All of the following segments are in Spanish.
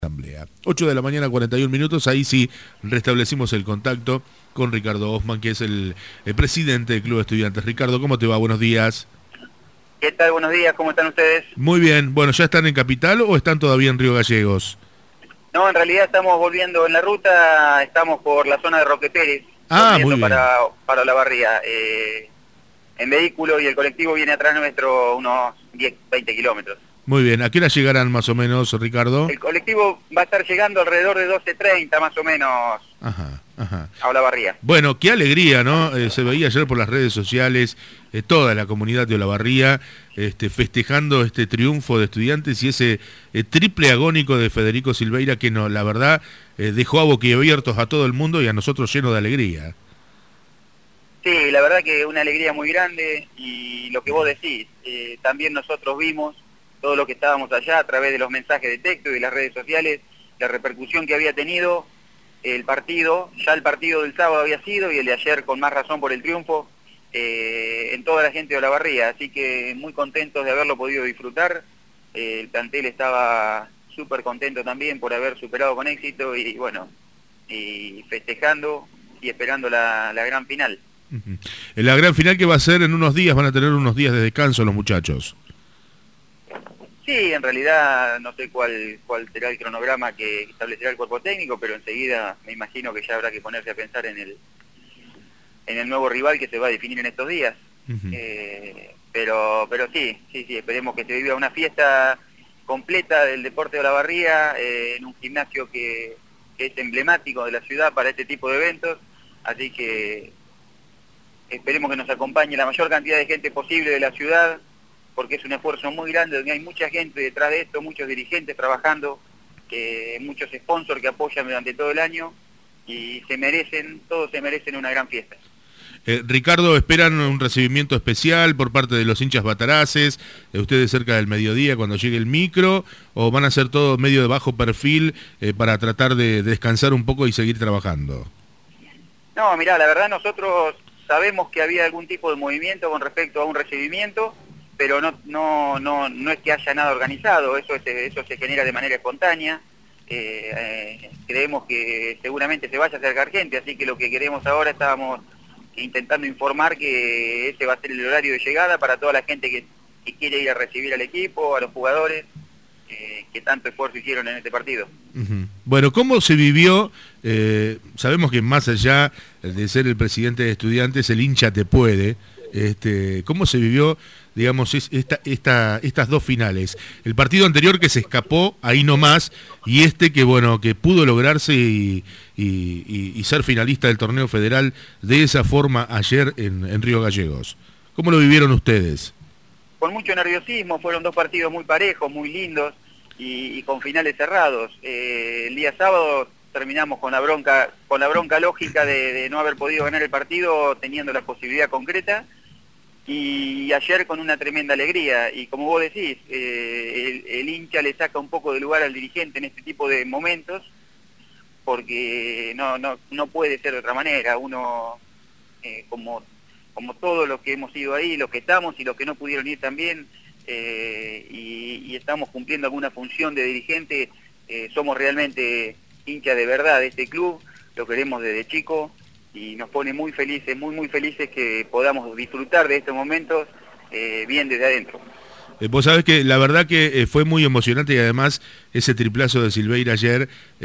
Asamblea. 8 de la mañana, 41 minutos, ahí sí restablecimos el contacto con Ricardo Osman, que es el presidente del Club de Estudiantes. Ricardo, ¿cómo te va? Buenos días. ¿Qué tal? Buenos días, ¿cómo están ustedes? Muy bien, bueno, ¿ya están en Capital o están todavía en Río Gallegos? No, en realidad estamos volviendo en la ruta, estamos por la zona de Roque Pérez, Ah, muy volviendo bien. para Olavarría. En vehículo y el colectivo viene atrás nuestro unos 10, 20 kilómetros. Muy bien, ¿a qué hora llegarán más o menos, Ricardo? El colectivo va a estar llegando alrededor de 12:30 más o menos Ajá, ajá. a Olavarría. Bueno, qué alegría, ¿no? Se veía ayer por las redes sociales toda la comunidad de Olavarría festejando este triunfo de Estudiantes y ese triple agónico de Federico Silveira que no, la verdad dejó a boquiabiertos a todo el mundo y a nosotros llenos de alegría. Sí, la verdad que una alegría muy grande y lo que vos decís, también nosotros vimos todo lo que estábamos allá a través de los mensajes de texto y de las redes sociales, la repercusión que había tenido el partido, ya el partido del sábado había sido y el de ayer con más razón por el triunfo, en toda la gente de Olavarría, así que muy contentos de haberlo podido disfrutar, el plantel estaba súper contento también por haber superado con éxito y bueno, y festejando y esperando la gran final. Uh-huh. La gran final que va a ser en unos días, van a tener unos días de descanso los muchachos. Sí, en realidad no sé cuál será el cronograma que establecerá el cuerpo técnico, pero enseguida me imagino que ya habrá que ponerse a pensar en el nuevo rival que se va a definir en estos días. Uh-huh. Pero sí, esperemos que se viva una fiesta completa del deporte de Olavarría, en un gimnasio que es emblemático de la ciudad para este tipo de eventos, así que esperemos que nos acompañe la mayor cantidad de gente posible de la ciudad, porque es un esfuerzo muy grande, donde hay mucha gente detrás de esto, muchos dirigentes trabajando, muchos sponsors que apoyan durante todo el año, y todos se merecen una gran fiesta. Ricardo, ¿esperan un recibimiento especial por parte de los hinchas bataraces, ustedes cerca del mediodía cuando llegue el micro, o van a hacer todo medio de bajo perfil para tratar de descansar un poco y seguir trabajando? No, mirá, la verdad nosotros sabemos que había algún tipo de movimiento con respecto a un recibimiento, pero no es que haya nada organizado, eso se genera de manera espontánea. Creemos que seguramente se vaya a acercar gente, así que lo que queremos ahora, estábamos intentando informar que ese va a ser el horario de llegada para toda la gente que quiere ir a recibir al equipo, a los jugadores, que tanto esfuerzo hicieron en este partido. Uh-huh. Bueno, ¿cómo se vivió? Sabemos que más allá de ser el presidente de Estudiantes, el hincha te puede. ¿Cómo se vivió, digamos, estas dos finales? El partido anterior que se escapó ahí nomás y que bueno, que pudo lograrse y ser finalista del torneo federal de esa forma ayer en Río Gallegos. ¿Cómo lo vivieron ustedes? Con mucho nerviosismo, fueron dos partidos muy parejos, muy lindos y con finales cerrados. El día sábado terminamos con la bronca lógica de no haber podido ganar el partido teniendo la posibilidad concreta, y ayer con una tremenda alegría, y como vos decís, el hincha le saca un poco de lugar al dirigente en este tipo de momentos, porque no puede ser de otra manera. Uno, como todos los que hemos ido ahí, los que estamos y los que no pudieron ir también, y estamos cumpliendo alguna función de dirigente, somos realmente hinchas de verdad de este club, lo queremos desde chico, y nos pone muy felices, muy felices que podamos disfrutar de estos momentos bien desde adentro. Vos sabés que la verdad que fue muy emocionante y además ese triplazo de Silveira ayer,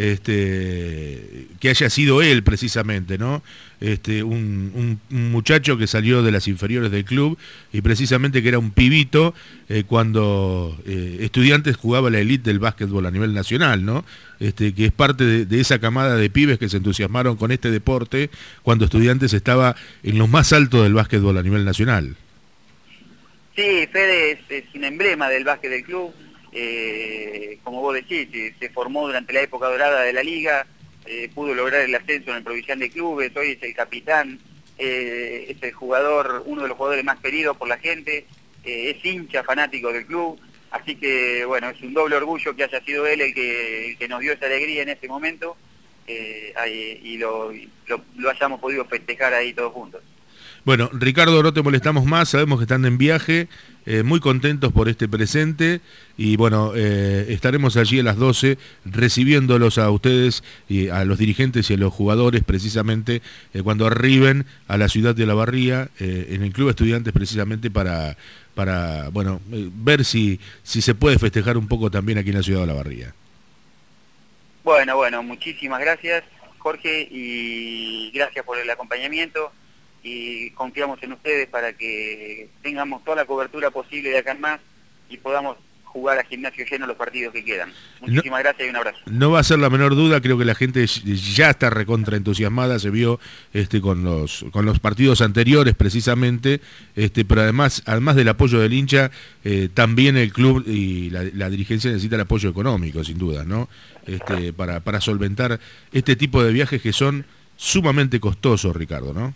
que haya sido él precisamente, ¿no? Un muchacho que salió de las inferiores del club y precisamente que era un pibito cuando Estudiantes jugaba la elite del básquetbol a nivel nacional, ¿no? Que es parte de esa camada de pibes que se entusiasmaron con este deporte cuando Estudiantes estaba en lo más alto del básquetbol a nivel nacional. Sí, Fede es un emblema del básquet del club, como vos decís, se formó durante la época dorada de la liga, pudo lograr el ascenso en el provincial de clubes, hoy es el capitán, es el jugador, uno de los jugadores más queridos por la gente, es hincha fanático del club, así que bueno, es un doble orgullo que haya sido él el que nos dio esa alegría en ese momento, y lo hayamos podido festejar ahí todos juntos. Bueno, Ricardo, no te molestamos más, sabemos que están en viaje, muy contentos por este presente y bueno, estaremos allí a las 12 recibiéndolos a ustedes y a los dirigentes y a los jugadores precisamente cuando arriben a la ciudad de Olavarría, en el Club Estudiantes precisamente para bueno, ver si se puede festejar un poco también aquí en la ciudad de Olavarría. Bueno, muchísimas gracias, Jorge, y gracias por el acompañamiento. Y confiamos en ustedes para que tengamos toda la cobertura posible de acá en más y podamos jugar a gimnasio lleno los partidos que quedan. Muchísimas gracias y un abrazo. No va a ser la menor duda, creo que la gente ya está recontra entusiasmada, se vio con los partidos anteriores precisamente, pero además del apoyo del hincha, también el club y la dirigencia necesita el apoyo económico, sin duda, ¿no? Para solventar este tipo de viajes que son sumamente costosos, Ricardo, ¿no?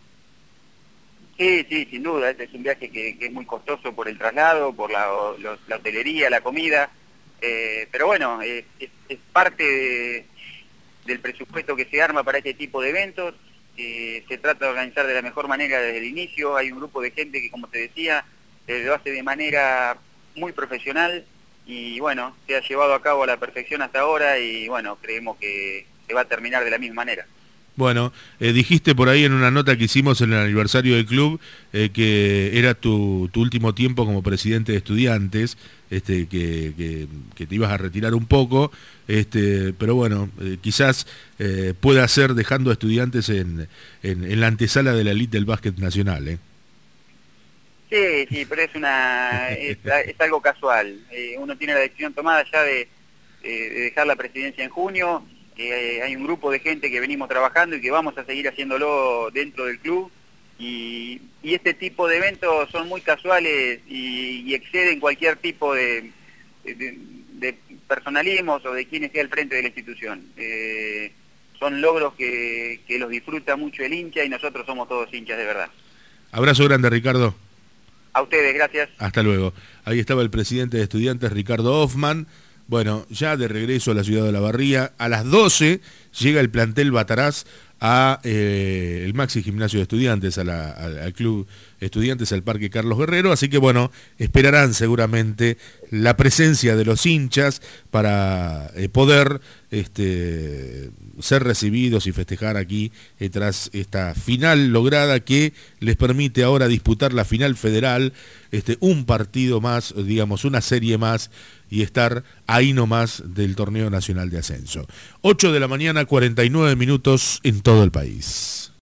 Sí, sin duda, este es un viaje que es muy costoso por el traslado, por la hotelería, la comida, pero bueno, es parte del presupuesto que se arma para este tipo de eventos. Se trata de organizar de la mejor manera desde el inicio. Hay un grupo de gente que, como te decía, lo hace de manera muy profesional y bueno, se ha llevado a cabo a la perfección hasta ahora y bueno, creemos que se va a terminar de la misma manera. Bueno, dijiste por ahí en una nota que hicimos en el aniversario del club que era tu último tiempo como presidente de estudiantes, que te ibas a retirar un poco, pero bueno, quizás pueda ser dejando a Estudiantes en la antesala de la elite del básquet nacional. Sí, pero es algo casual. Uno tiene la decisión tomada ya de dejar la presidencia en junio. Hay un grupo de gente que venimos trabajando y que vamos a seguir haciéndolo dentro del club y este tipo de eventos son muy casuales y exceden cualquier tipo de personalismos o de quien esté al frente de la institución. Son logros que los disfruta mucho el hincha y nosotros somos todos hinchas de verdad. Abrazo grande, Ricardo. A ustedes, gracias. Hasta luego. Ahí estaba el presidente de Estudiantes, Ricardo Hoffman. Bueno, ya de regreso a la ciudad de Olavarría, a las 12 llega el plantel Bataraz a el Maxi Gimnasio de Estudiantes, al Club Estudiantes, al Parque Carlos Guerrero, así que bueno, esperarán seguramente la presencia de los hinchas para poder ser recibidos y festejar aquí tras esta final lograda que les permite ahora disputar la final federal, un partido más, digamos, una serie más y estar ahí nomás del torneo nacional de ascenso. 8 de la mañana, 49 minutos en todo el país.